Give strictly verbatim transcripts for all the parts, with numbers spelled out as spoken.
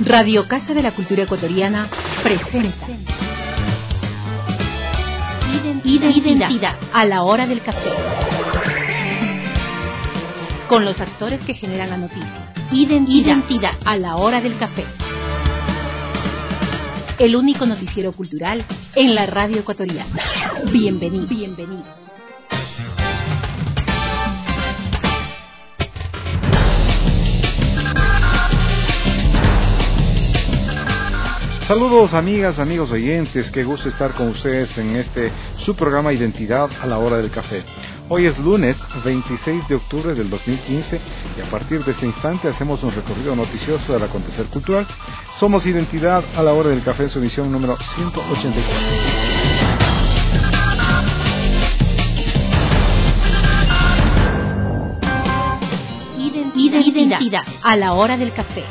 Radio Casa de la Cultura Ecuatoriana presenta Identidad, Identidad a la hora del café. Con los actores que generan la noticia. Identidad, Identidad a la hora del café. El único noticiero cultural en la radio ecuatoriana. Bienvenidos. Bienvenidos. Saludos amigas, amigos oyentes, qué gusto estar con ustedes en este su programa Identidad a la hora del café. Hoy es lunes veintiséis de octubre del dos mil quince y a partir de este instante hacemos un recorrido noticioso del acontecer cultural. Somos Identidad a la hora del café en su emisión número ciento ochenta y cuatro. Identidad a la hora del café.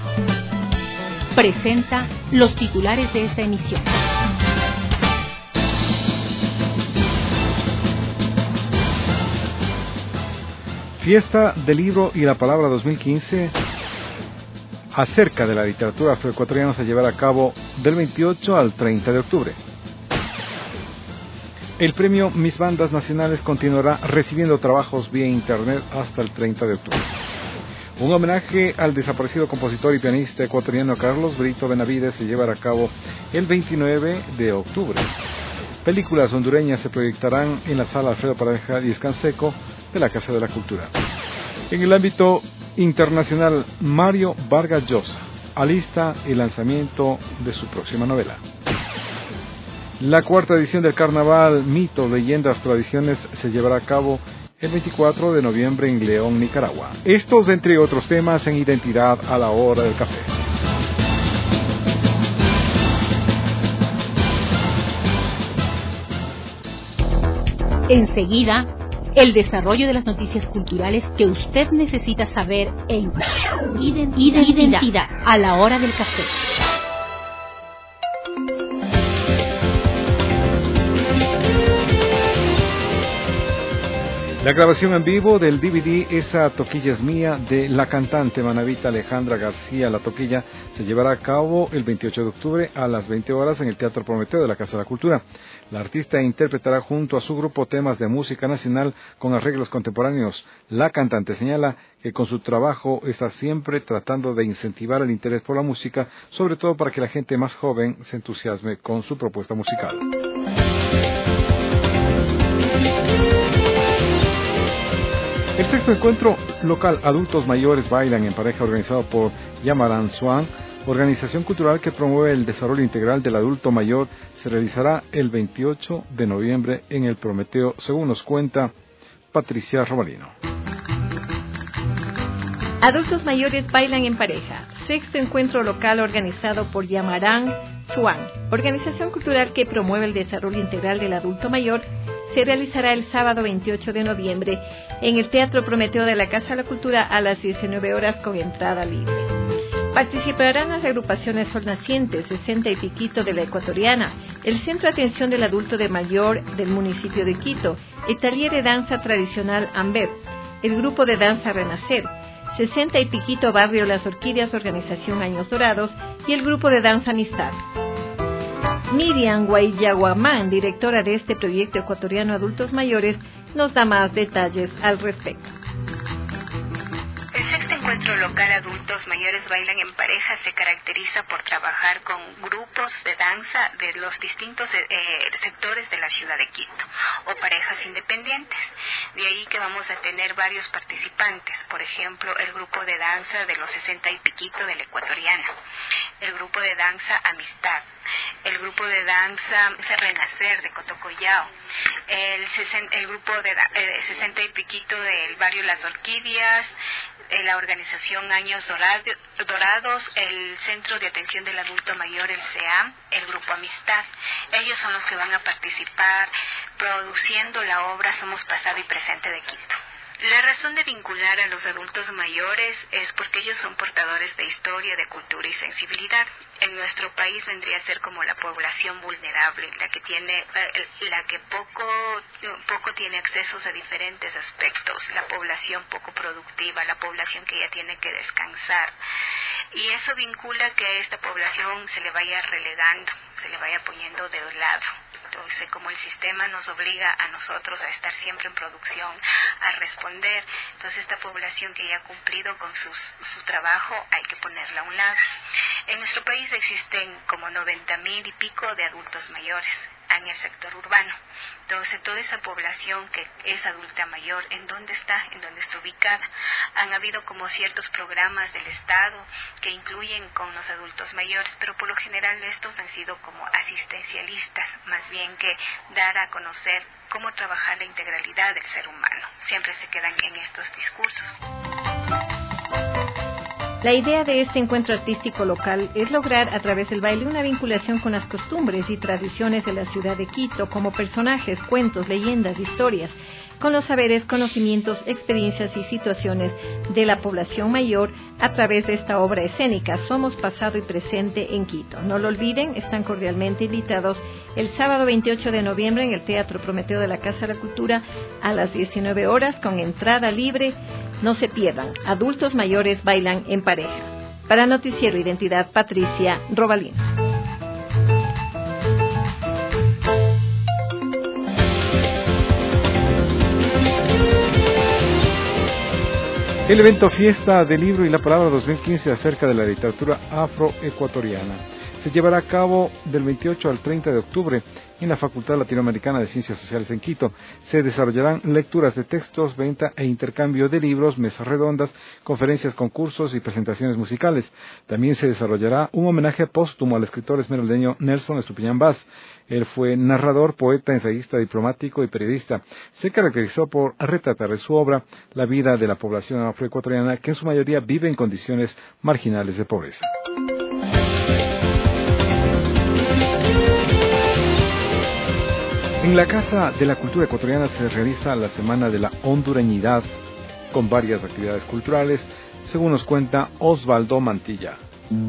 Presenta los titulares de esta emisión. Fiesta del Libro y la Palabra dos mil quince acerca de la literatura afroecuatoriana se llevará a cabo del veintiocho al treinta de octubre. El premio Mis Bandas Nacionales continuará recibiendo trabajos vía internet hasta el treinta de octubre. Un homenaje al desaparecido compositor y pianista ecuatoriano Carlos Brito Benavides se llevará a cabo el veintinueve de octubre. Películas hondureñas se proyectarán en la sala Alfredo Pareja Díez Canseco de la Casa de la Cultura. En el ámbito internacional, Mario Vargas Llosa alista el lanzamiento de su próxima novela. La cuarta edición del Carnaval Mitos, Leyendas, Tradiciones se llevará a cabo el veinticuatro de noviembre en León, Nicaragua. Estos, entre otros temas, en Identidad a la hora del café. Enseguida, el desarrollo de las noticias culturales que usted necesita saber en Identidad, Identidad a la hora del café. La grabación en vivo del D V D Esa Toquilla es Mía de la cantante manabita Alejandra García La Toquilla se llevará a cabo el veintiocho de octubre a las veinte horas en el Teatro Prometeo de la Casa de la Cultura. La artista interpretará junto a su grupo temas de música nacional con arreglos contemporáneos. La cantante señala que con su trabajo está siempre tratando de incentivar el interés por la música, sobre todo para que la gente más joven se entusiasme con su propuesta musical. El sexto encuentro local Adultos Mayores Bailan en Pareja, organizado por Yamarán Swan, organización cultural que promueve el desarrollo integral del adulto mayor, se realizará el veintiocho de noviembre en el Prometeo, según nos cuenta Patricia Robalino. Adultos Mayores Bailan en Pareja, sexto encuentro local organizado por Yamarán Swan, organización cultural que promueve el desarrollo integral del adulto mayor, se realizará el sábado veintiocho de noviembre en el Teatro Prometeo de la Casa de la Cultura a las diecinueve horas con entrada libre. Participarán las agrupaciones Sol Naciente, sesenta y Piquito de la Ecuatoriana, el Centro de Atención del Adulto de Mayor del municipio de Quito, el Taller de Danza Tradicional AMBEP, el Grupo de Danza Renacer, sesenta y Piquito Barrio Las Orquídeas, Organización Años Dorados y el Grupo de Danza Amistad. Miriam Guayaguamán, directora de este proyecto ecuatoriano Adultos Mayores, nos da más detalles al respecto. El sexto encuentro local Adultos Mayores Bailan en Pareja se caracteriza por trabajar con grupos de danza de los distintos eh, sectores de la ciudad de Quito o parejas independientes. De ahí que vamos a tener varios participantes, por ejemplo, el grupo de danza de los sesenta y Piquito de la Ecuatoriana, el grupo de danza Amistad, el grupo de danza Renacer de Cotocollao, el, el grupo de eh, sesenta y Piquito del barrio Las Orquídeas, la organización Años Dorados, el Centro de Atención del Adulto Mayor, el C A M, el Grupo Amistad. Ellos son los que van a participar produciendo la obra Somos Pasado y Presente de Quito. La razón de vincular a los adultos mayores es porque ellos son portadores de historia, de cultura y sensibilidad. En nuestro país vendría a ser como la población vulnerable, la que tiene, la que poco, poco tiene accesos a diferentes aspectos, la población poco productiva, la población que ya tiene que descansar. Y eso vincula que a esta población se le vaya relegando, se le vaya poniendo de lado. Entonces, como el sistema nos obliga a nosotros a estar siempre en producción, a responder, entonces esta población que ya ha cumplido con sus, su trabajo hay que ponerla a un lado. En nuestro país existen como noventa mil y pico de adultos mayores en el sector urbano. Entonces, toda esa población que es adulta mayor, ¿en dónde está? ¿En dónde está ubicada? Han habido como ciertos programas del Estado que incluyen con los adultos mayores, pero por lo general estos han sido como asistencialistas, más bien que dar a conocer cómo trabajar la integralidad del ser humano. Siempre se quedan en estos discursos. La idea de este encuentro artístico local es lograr a través del baile una vinculación con las costumbres y tradiciones de la ciudad de Quito, como personajes, cuentos, leyendas, historias, con los saberes, conocimientos, experiencias y situaciones de la población mayor a través de esta obra escénica Somos Pasado y Presente en Quito. No lo olviden, están cordialmente invitados el sábado veintiocho de noviembre en el Teatro Prometeo de la Casa de la Cultura a las diecinueve horas con entrada libre. No se pierdan, adultos mayores bailan en pareja. Para Noticiero Identidad, Patricia Robalino. El evento Fiesta del Libro y la Palabra dos mil quince acerca de la literatura afroecuatoriana se llevará a cabo del veintiocho al treinta de octubre en la Facultad Latinoamericana de Ciencias Sociales en Quito. Se desarrollarán lecturas de textos, venta e intercambio de libros, mesas redondas, conferencias, concursos y presentaciones musicales. También se desarrollará un homenaje póstumo al escritor esmeraldeño Nelson Estupiñán Vaz. Él fue narrador, poeta, ensayista, diplomático y periodista. Se caracterizó por retratar en su obra la vida de la población afroecuatoriana, que en su mayoría vive en condiciones marginales de pobreza. En la Casa de la Cultura Ecuatoriana se realiza la Semana de la Hondureñidad con varias actividades culturales, según nos cuenta Osvaldo Mantilla.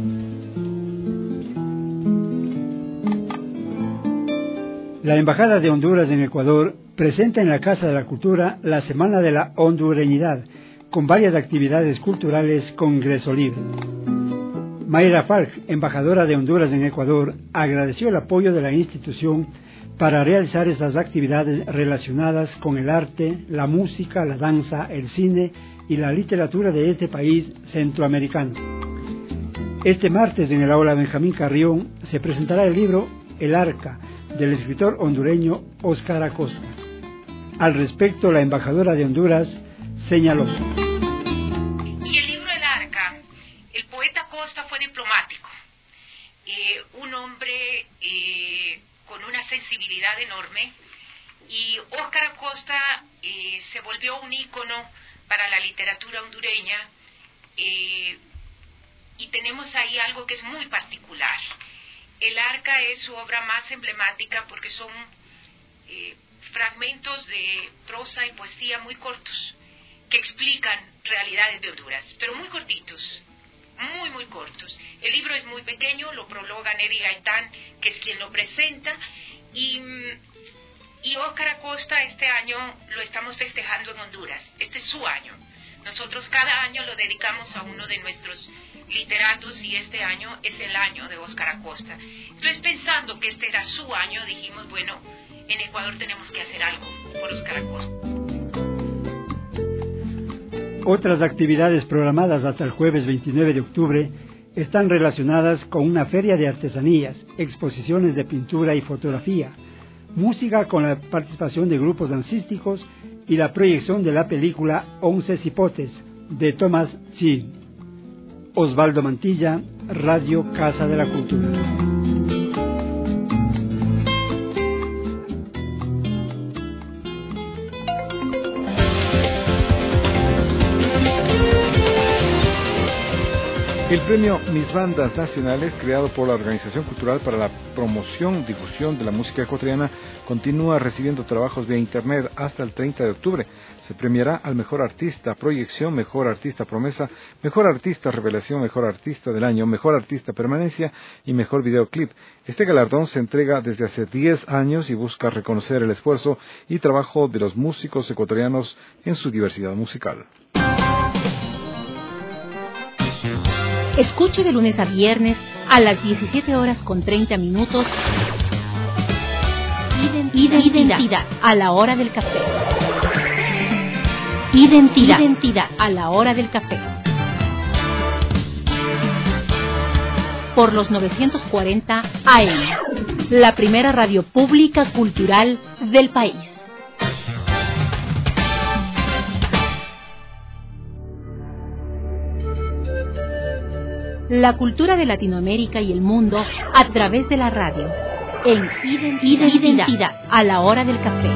La Embajada de Honduras en Ecuador presenta en la Casa de la Cultura la Semana de la Hondureñidad con varias actividades culturales con ingreso libre. Mayra Falk, embajadora de Honduras en Ecuador, agradeció el apoyo de la institución para realizar estas actividades relacionadas con el arte, la música, la danza, el cine y la literatura de este país centroamericano. Este martes en el aula Benjamín Carrión se presentará el libro El Arca, del escritor hondureño Óscar Acosta. Al respecto, la embajadora de Honduras señaló: Y el libro El Arca, el poeta Acosta fue diplomático, eh, un hombre eh, con una sensibilidad enorme, y Óscar Acosta eh, se volvió un ícono para la literatura hondureña, eh, y tenemos ahí algo que es muy particular. El Arca es su obra más emblemática porque son eh, fragmentos de prosa y poesía muy cortos que explican realidades de Honduras, pero muy cortitos, muy muy cortos. El libro es muy pequeño, lo prologa Neri Gaitán, que es quien lo presenta, y, y Óscar Acosta este año lo estamos festejando en Honduras. Este es su año. Nosotros cada año lo dedicamos a uno de nuestros literatos y este año es el año de Óscar Acosta. Entonces, pensando que este era su año, dijimos, bueno, en Ecuador tenemos que hacer algo por Óscar Acosta. Otras actividades programadas hasta el jueves veintinueve de octubre están relacionadas con una feria de artesanías, exposiciones de pintura y fotografía, música con la participación de grupos dancísticos y la proyección de la película Once Cipotes de Thomas Chi. Osvaldo Mantilla, Radio Casa de la Cultura. El premio Mis Bandas Nacionales, creado por la Organización Cultural para la Promoción y Difusión de la Música Ecuatoriana, continúa recibiendo trabajos vía Internet hasta el treinta de octubre. Se premiará al Mejor Artista Proyección, Mejor Artista Promesa, Mejor Artista Revelación, Mejor Artista del Año, Mejor Artista Permanencia y Mejor Videoclip. Este galardón se entrega desde hace diez años y busca reconocer el esfuerzo y trabajo de los músicos ecuatorianos en su diversidad musical. Escuche de lunes a viernes a las diecisiete horas con treinta minutos Identidad, Identidad a la hora del café. Identidad, Identidad a la hora del café. Por los novecientos cuarenta A M, la primera radio pública cultural del país. La cultura de Latinoamérica y el mundo a través de la radio. En Identidad, Identidad a la hora del café.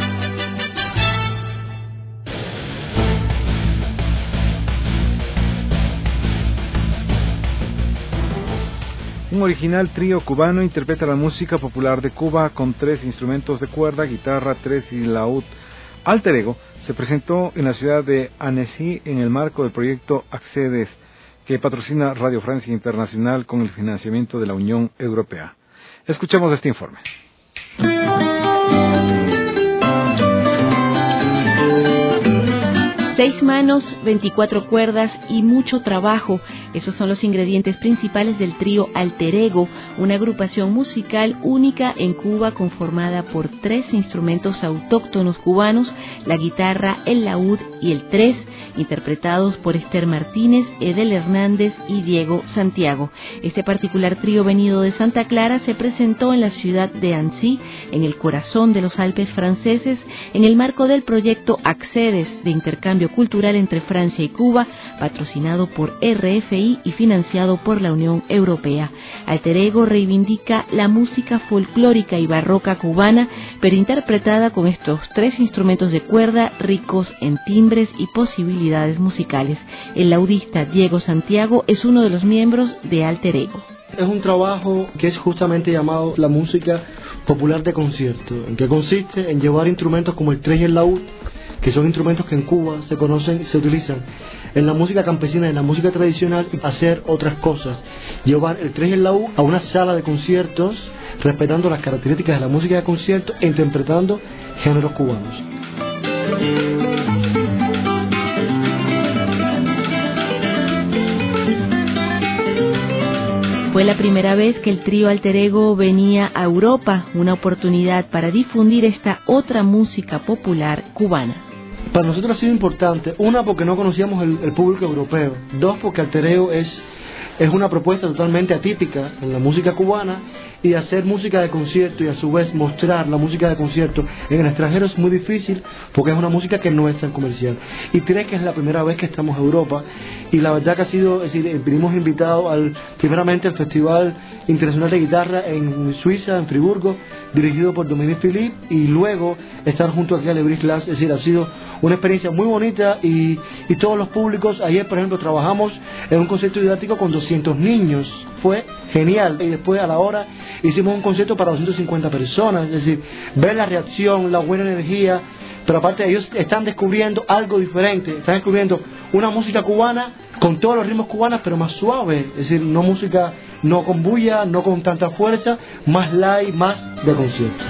Un original trío cubano interpreta la música popular de Cuba con tres instrumentos de cuerda, guitarra, tres y laúd. Alter Ego se presentó en la ciudad de Annecy en el marco del proyecto Accedes, que patrocina Radio Francia Internacional con el financiamiento de la Unión Europea. Escuchemos este informe. Seis manos, veinticuatro cuerdas y mucho trabajo. Esos son los ingredientes principales del trío Alter Ego, una agrupación musical única en Cuba conformada por tres instrumentos autóctonos cubanos, la guitarra, el laúd y el tres, interpretados por Esther Martínez, Edel Hernández y Diego Santiago. Este particular trío venido de Santa Clara se presentó en la ciudad de Annecy, en el corazón de los Alpes franceses, en el marco del proyecto Accedes de intercambio cultural entre Francia y Cuba, patrocinado por R F I y financiado por la Unión Europea. Alter Ego reivindica la música folclórica y barroca cubana, pero interpretada con estos tres instrumentos de cuerda ricos en timbres y posibilidades musicales. El laudista Diego Santiago es uno de los miembros de Alter Ego. Es un trabajo que es justamente llamado la música popular de concierto, en que consiste en llevar instrumentos como el tres y el laúd, que son instrumentos que en Cuba se conocen y se utilizan en la música campesina y en la música tradicional, y hacer otras cosas, llevar el tres y el laúd a una sala de conciertos, respetando las características de la música de concierto e interpretando géneros cubanos. Fue la primera vez que el trío Alter Ego venía a Europa, una oportunidad para difundir esta otra música popular cubana. Para nosotros ha sido importante, una, porque no conocíamos el, el público europeo; dos, porque Alter Ego es, es una propuesta totalmente atípica en la música cubana, y hacer música de concierto y a su vez mostrar la música de concierto en el extranjero es muy difícil, porque es una música que no es tan comercial. Y tres, que es la primera vez que estamos en Europa, y la verdad que ha sido, es decir, vinimos invitados al, primeramente al Festival Internacional de Guitarra en Suiza, en Friburgo, dirigido por Dominique Philippe, y luego estar junto aquí a Lebris Glass. Es decir, ha sido una experiencia muy bonita, y, y todos los públicos. Ayer, por ejemplo, trabajamos en un concierto didáctico con doscientos niños, fue genial, y después a la hora hicimos un concierto para doscientas cincuenta personas, es decir, ver la reacción, la buena energía, pero aparte ellos están descubriendo algo diferente, están descubriendo una música cubana con todos los ritmos cubanos, pero más suave, es decir, no música, no con bulla, no con tanta fuerza, más light, más de concierto.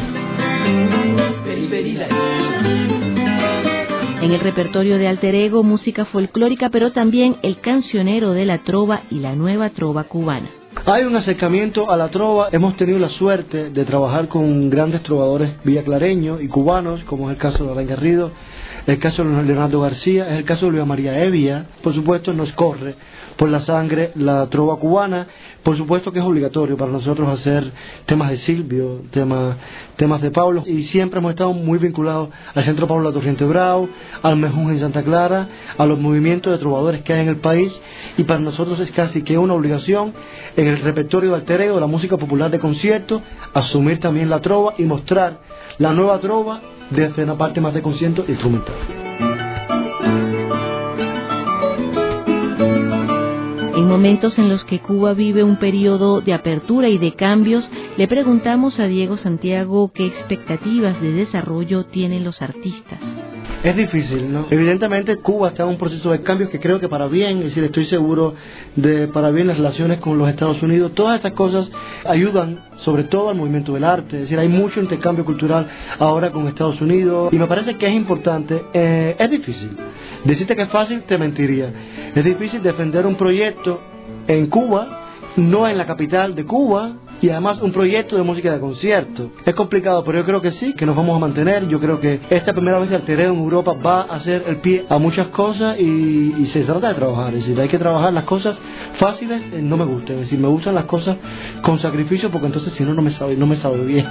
En el repertorio de Alter Ego, música folclórica, pero también el cancionero de la trova y la nueva trova cubana. Hay un acercamiento a la trova. Hemos tenido la suerte de trabajar con grandes trovadores villaclareños y cubanos, como es el caso de Alain Garrido, el caso de Leonardo García, es el caso de Luis María Evia. Por supuesto, nos corre por la sangre la trova cubana. Por supuesto que es obligatorio para nosotros hacer temas de Silvio, temas, temas de Pablo, y siempre hemos estado muy vinculados al Centro Pablo Latorriente Brau, al Mejún en Santa Clara, a los movimientos de trovadores que hay en el país, y para nosotros es casi que una obligación en el repertorio de Alter Ego, de la música popular de concierto, asumir también la trova y mostrar la nueva trova desde una parte más de concierto instrumental. En momentos en los que Cuba vive un periodo de apertura y de cambios, le preguntamos a Diego Santiago qué expectativas de desarrollo tienen los artistas. Es difícil, ¿no? Evidentemente Cuba está en un proceso de cambios que creo que para bien, es decir, estoy seguro de para bien las relaciones con los Estados Unidos. Todas estas cosas ayudan sobre todo al movimiento del arte, es decir, hay mucho intercambio cultural ahora con Estados Unidos y me parece que es importante. Eh, es difícil. Decirte que es fácil, te mentiría. Es difícil defender un proyecto en Cuba, no en la capital de Cuba, y además un proyecto de música de concierto. Es complicado, pero yo creo que sí, que nos vamos a mantener. Yo creo que esta primera vez que Altereo en Europa va a hacer el pie a muchas cosas y, y se trata de trabajar. Es decir, hay que trabajar las cosas fáciles, eh, no me gustan. Es decir, me gustan las cosas con sacrificio porque entonces si no, no me sabe, no me sabe bien.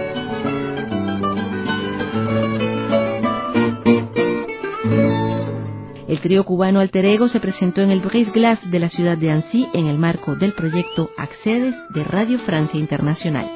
El trío cubano Alter Ego se presentó en el Brise Glass de la ciudad de Annecy en el marco del proyecto Accedes de Radio Francia Internacional.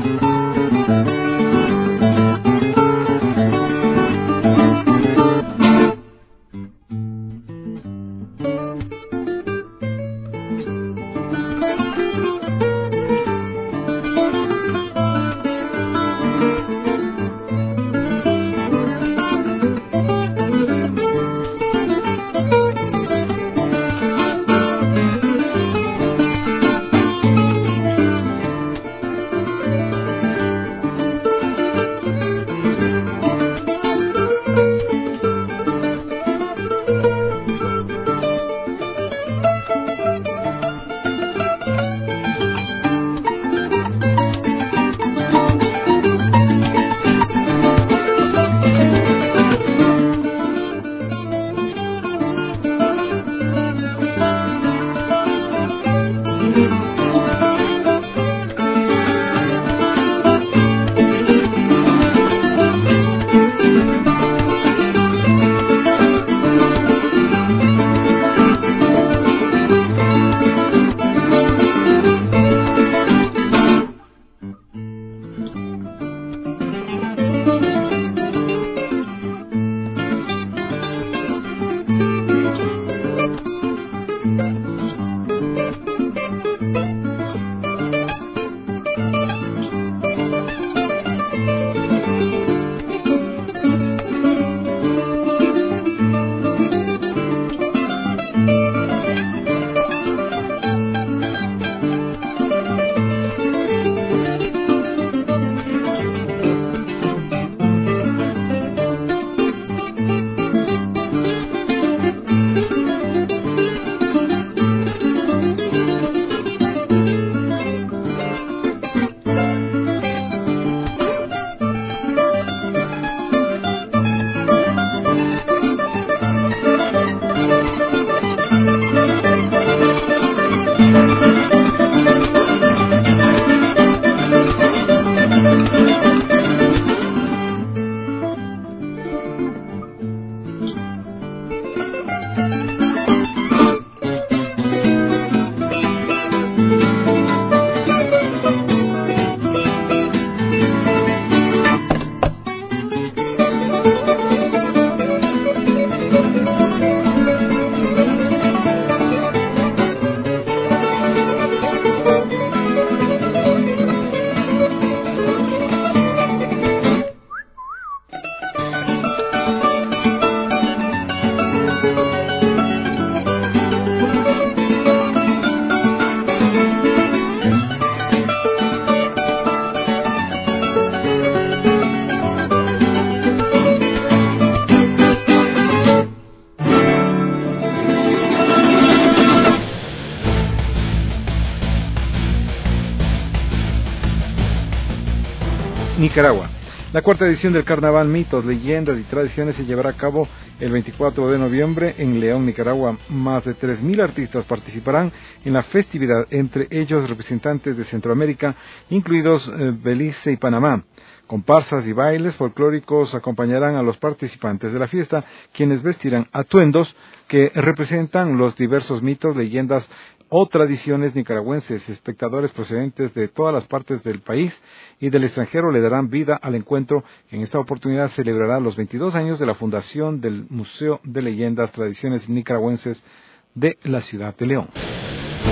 Nicaragua. La cuarta edición del Carnaval Mitos, Leyendas y Tradiciones se llevará a cabo el veinticuatro de noviembre en León, Nicaragua. Más de tres mil artistas participarán en la festividad, entre ellos representantes de Centroamérica, incluidos eh, Belice y Panamá. Comparsas y bailes folclóricos acompañarán a los participantes de la fiesta, quienes vestirán atuendos que representan los diversos mitos, leyendas o tradiciones nicaragüenses. Espectadores procedentes de todas las partes del país y del extranjero le darán vida al encuentro, que en esta oportunidad celebrará los veintidós años de la fundación del Museo de Leyendas, Tradiciones Nicaragüenses de la ciudad de León.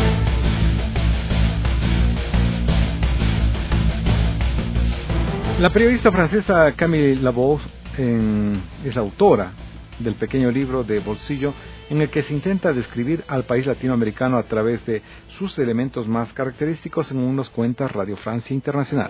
La periodista francesa Camille Lavaux en, es autora del pequeño libro de bolsillo en el que se intenta describir al país latinoamericano a través de sus elementos más característicos, según nos cuenta Radio Francia Internacional.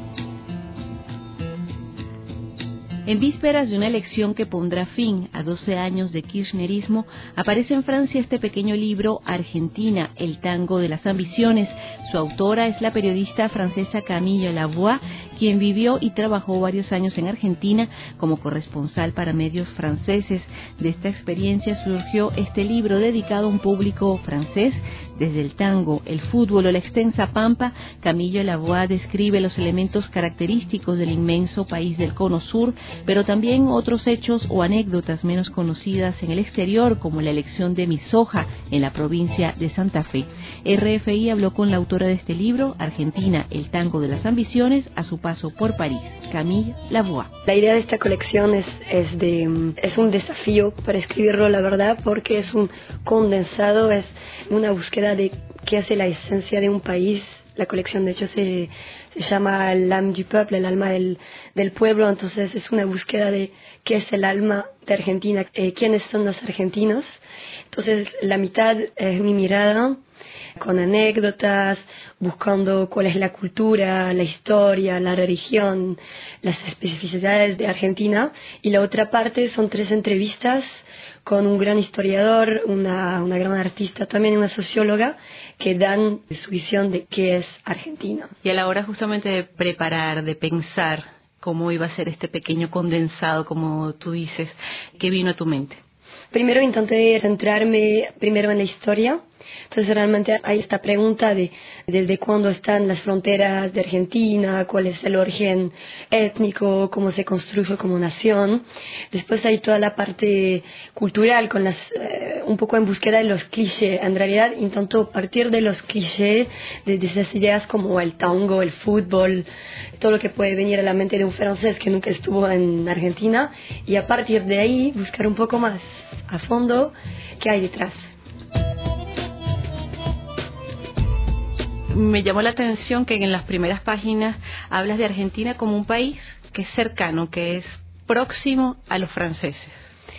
En vísperas de una elección que pondrá fin a doce años de kirchnerismo, aparece en Francia este pequeño libro Argentina, el tango de las ambiciones. Su autora es la periodista francesa Camille Lavaux, quien vivió y trabajó varios años en Argentina como corresponsal para medios franceses. De esta experiencia surgió este libro dedicado a un público francés. Desde el tango, el fútbol o la extensa pampa, Camille Lavaux describe los elementos característicos del inmenso país del Cono Sur, pero también otros hechos o anécdotas menos conocidas en el exterior, como la elección de Misoja en la provincia de Santa Fe. R F I habló con la autora de este libro, Argentina, el tango de las ambiciones, a su paso por París, Camille Lavaux. La idea de esta colección es, es, de, es un desafío para escribirlo, la verdad, porque es un condensado, es una búsqueda de qué hace la esencia de un país. La colección, de hecho, se, se llama L'âme du peuple, el alma del, del pueblo. Entonces es una búsqueda de qué es el alma de Argentina, eh, quiénes son los argentinos. Entonces la mitad es mi mirada, con anécdotas, buscando cuál es la cultura, la historia, la religión, las especificidades de Argentina. Y la otra parte son tres entrevistas con un gran historiador, una, una gran artista también, una socióloga, que dan su visión de qué es Argentina. Y a la hora justamente de preparar, de pensar cómo iba a ser este pequeño condensado, como tú dices, ¿qué vino a tu mente? Primero intenté centrarme primero en la historia. Entonces realmente hay esta pregunta de desde cuándo están las fronteras de Argentina, cuál es el origen étnico, cómo se construyó como nación. Después hay toda la parte cultural, con las eh, un poco en búsqueda de los clichés. En realidad intento partir de los clichés, de, de esas ideas como el tango, el fútbol, todo lo que puede venir a la mente de un francés que nunca estuvo en Argentina, y a partir de ahí buscar un poco más a fondo qué hay detrás. Me llamó la atención que en las primeras páginas hablas de Argentina como un país que es cercano, que es próximo a los franceses.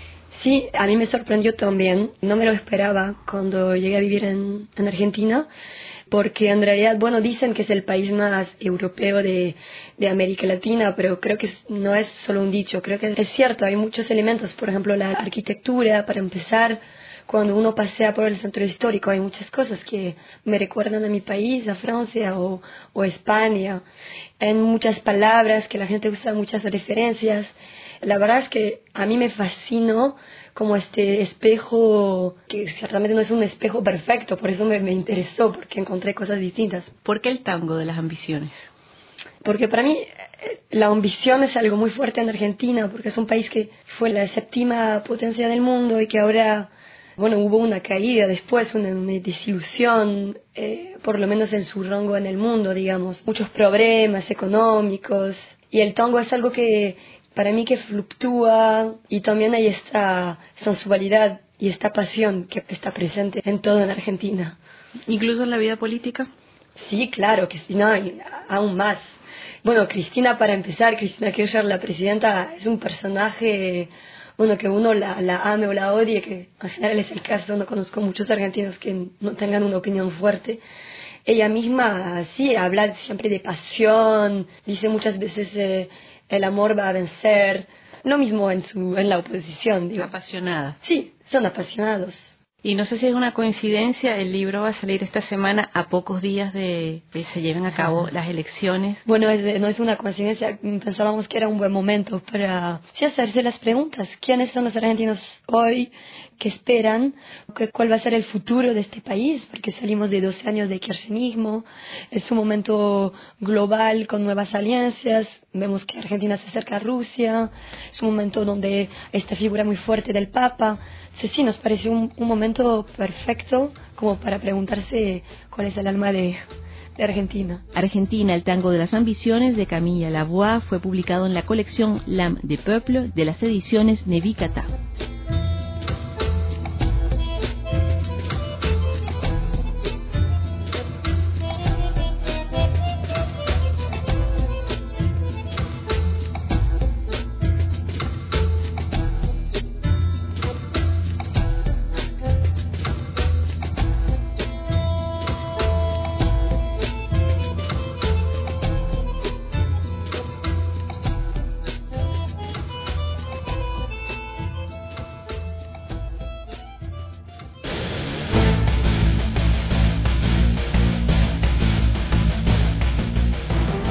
Sí, a mí me sorprendió también. No me lo esperaba cuando llegué a vivir en, en Argentina, porque en realidad, bueno, dicen que es el país más europeo de, de América Latina, pero creo que no es solo un dicho, creo que es cierto, hay muchos elementos, por ejemplo, la arquitectura, para empezar. Cuando uno pasea por el centro histórico hay muchas cosas que me recuerdan a mi país, a Francia o, o España. Hay muchas palabras que la gente usa, muchas referencias. La verdad es que a mí me fascinó como este espejo, que ciertamente no es un espejo perfecto, por eso me, me interesó, porque encontré cosas distintas. ¿Por qué el tango de las ambiciones? Porque para mí la ambición es algo muy fuerte en Argentina, porque es un país que fue la séptima potencia del mundo y que ahora... Bueno, hubo una caída después, una, una desilusión, eh, por lo menos en su rango en el mundo, digamos. Muchos problemas económicos. Y el tango es algo que, para mí, que fluctúa. Y también hay esta sensualidad y esta pasión que está presente en todo en Argentina. ¿Incluso en la vida política? Sí, claro, que sí, no, aún más. Bueno, Cristina, para empezar, Cristina Kirchner, la presidenta, es un personaje... Bueno, que uno la, la ame o la odie, que al final es el caso, no conozco muchos argentinos que no tengan una opinión fuerte. Ella misma, sí, habla siempre de pasión, dice muchas veces eh, el amor va a vencer, lo mismo en, su, en la oposición. Digo. Apasionada. Sí, son apasionados. Y no sé si es una coincidencia, el libro va a salir esta semana a pocos días de que se lleven a cabo las elecciones. Bueno, es, no es una coincidencia, pensábamos que era un buen momento para sí, hacerse las preguntas. ¿Quiénes son los argentinos hoy? ¿Qué esperan? ¿Cuál va a ser el futuro de este país? Porque salimos de doce años de kirchnerismo, es un momento global con nuevas alianzas, vemos que Argentina se acerca a Rusia, es un momento donde esta figura muy fuerte del Papa. Sí, sí, nos pareció un, un momento perfecto como para preguntarse cuál es el alma de, de Argentina. Argentina, el tango de las ambiciones de Camille Lavaux fue publicado en la colección L'âme du peuple de las ediciones Nevikata.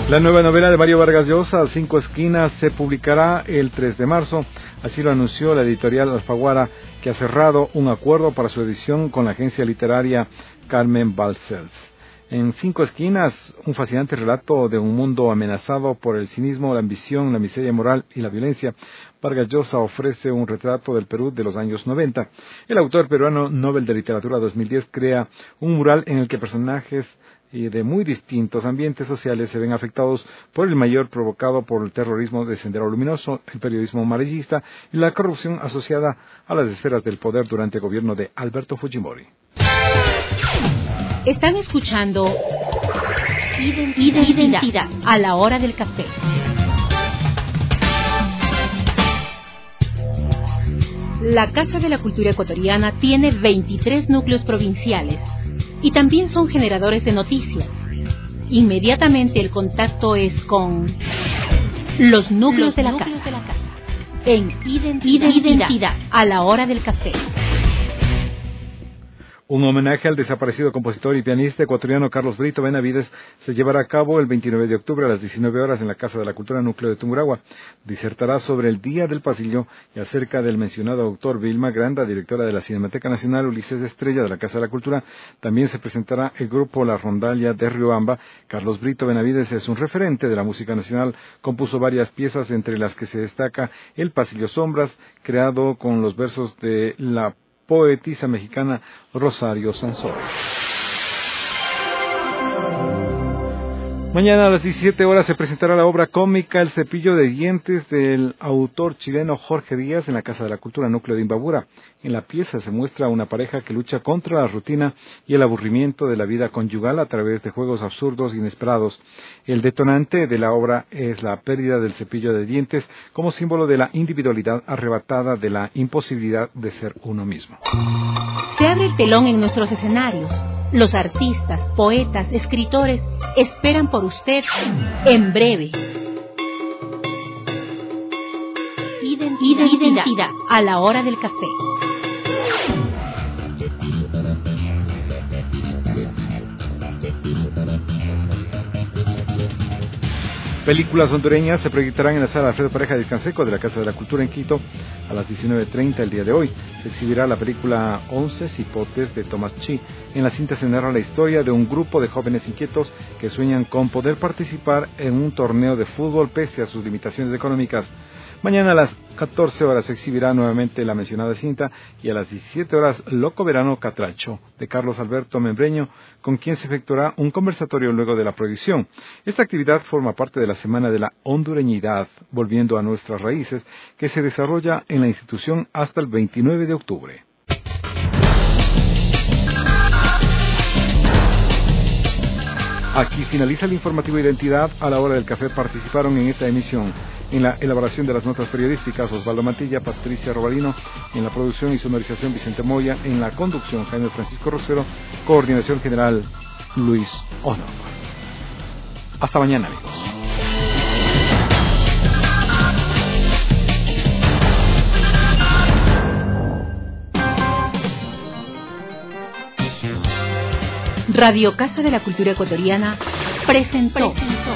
La nueva novela de Mario Vargas Llosa, Cinco Esquinas, se publicará el tres de marzo. Así lo anunció la editorial Alfaguara, que ha cerrado un acuerdo para su edición con la agencia literaria Carmen Balcells. En Cinco Esquinas, un fascinante relato de un mundo amenazado por el cinismo, la ambición, la miseria moral y la violencia, Vargas Llosa ofrece un retrato del Perú de los años noventa. El autor peruano Nobel de Literatura dos mil diez crea un mural en el que personajes de muy distintos ambientes sociales se ven afectados por el mayor provocado por el terrorismo de Sendero Luminoso, el periodismo amarillista y la corrupción asociada a las esferas del poder durante el gobierno de Alberto Fujimori. Están escuchando Identidad, Identidad a la hora del café. La Casa de la Cultura Ecuatoriana tiene veintitrés núcleos provinciales y también son generadores de noticias. Inmediatamente el contacto es con los núcleos, los de, la núcleos de la casa en Identidad, Identidad a la hora del café. Un homenaje al desaparecido compositor y pianista ecuatoriano Carlos Brito Benavides se llevará a cabo el veintinueve de octubre a las diecinueve horas en la Casa de la Cultura Núcleo de Tungurahua. Disertará sobre el Día del Pasillo y acerca del mencionado autor Vilma Granda, directora de la Cinemateca Nacional Ulises Estrella de la Casa de la Cultura. También se presentará el grupo La Rondalia de Riobamba. Carlos Brito Benavides es un referente de la música nacional. Compuso varias piezas, entre las que se destaca El Pasillo Sombras, creado con los versos de la poetisa mexicana Rosario Sansores. Mañana a las diecisiete horas se presentará la obra cómica El Cepillo de Dientes del autor chileno Jorge Díaz en la Casa de la Cultura Núcleo de Imbabura. En la pieza se muestra una pareja que lucha contra la rutina y el aburrimiento de la vida conyugal a través de juegos absurdos e inesperados. El detonante de la obra es la pérdida del cepillo de dientes como símbolo de la individualidad arrebatada, de la imposibilidad de ser uno mismo. Se abre el telón en nuestros escenarios. Los artistas, poetas, escritores esperan por usted en breve. Identidad, Identidad a la hora del café. Películas hondureñas se proyectarán en la sala Alfredo Pareja del Canseco de la Casa de la Cultura en Quito a las diecinueve treinta el día de hoy. Se exhibirá la película Once Cipotes de Tomás Chi. En la cinta se narra la historia de un grupo de jóvenes inquietos que sueñan con poder participar en un torneo de fútbol pese a sus limitaciones económicas. Mañana a las catorce horas se exhibirá nuevamente la mencionada cinta y a las diecisiete horas Loco Verano Catracho de Carlos Alberto Membreño, con quien se efectuará un conversatorio luego de la proyección. Esta actividad forma parte de la Semana de la Hondureñidad, volviendo a nuestras raíces, que se desarrolla en la institución hasta el veintinueve de octubre. Aquí finaliza el informativo Identidad a la hora del café. Participaron en esta emisión en la elaboración de las notas periodísticas Osvaldo Matilla, Patricia Robalino, en la producción y sonorización Vicente Moya, en la conducción Jaime Francisco Rosero, coordinación general Luis Honor. Hasta mañana, amigos. Radio Casa de la Cultura Ecuatoriana presentó, presentó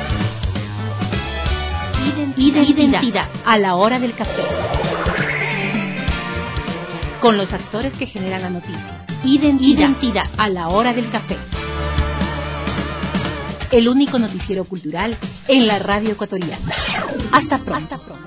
Identidad, Identidad a la hora del café, con los actores que generan la noticia. Identidad, Identidad a la hora del café, el único noticiero cultural en la radio ecuatoriana. Hasta pronto. Hasta pronto.